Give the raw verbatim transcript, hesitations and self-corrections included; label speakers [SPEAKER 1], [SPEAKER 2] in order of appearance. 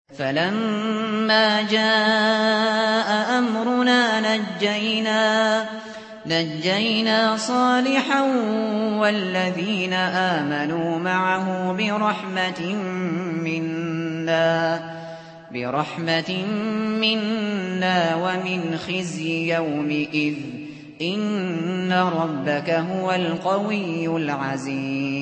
[SPEAKER 1] فَلَمَّا جَاءَ أَمْرُنَا نَجَّيْنَا نَجَّيْنَا صَالِحًا وَالَّذِينَ آمَنُوا مَعَهُ بِرَحْمَةٍ مِّنَّا بِرَحْمَةٍ مِّنَّا وَمِنْ خِزْيِ يَوْمِئِذٍ ۗ إِنَّ رَبَّكَ هُوَ الْقَوِيُّ الْعَزِيزُ